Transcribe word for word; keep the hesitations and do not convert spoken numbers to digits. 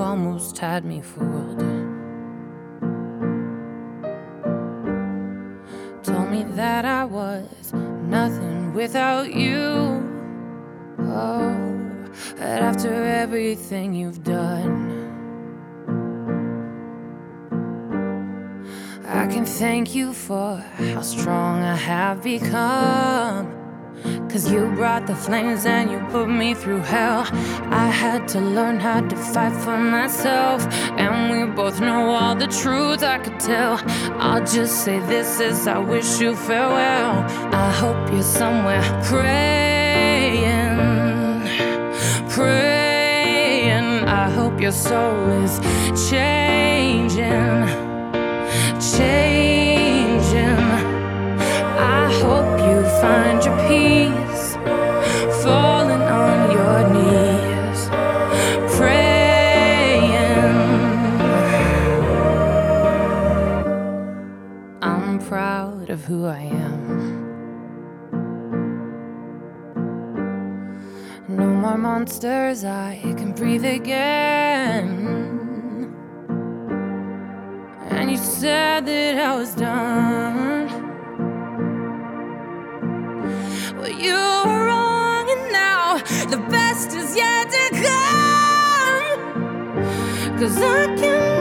almost had me fooled. Told me that I was nothing without you. Oh, but after everything you've done, I can thank you for how strong I have become. 'Cause you brought the flames and you put me through hell. I had to learn how to fight for myself, and we both know all the truth I could tell. I'll just say this as I wish you farewell. I hope you're somewhere praying, praying. I hope your soul is changing, changing. I hope you find your peace, falling on your knees, praying. I'm proud of who I am. No more monsters, I can breathe again. And you said that I was done. Well, you were wrong, and now the best is yet to come. 'Cause I can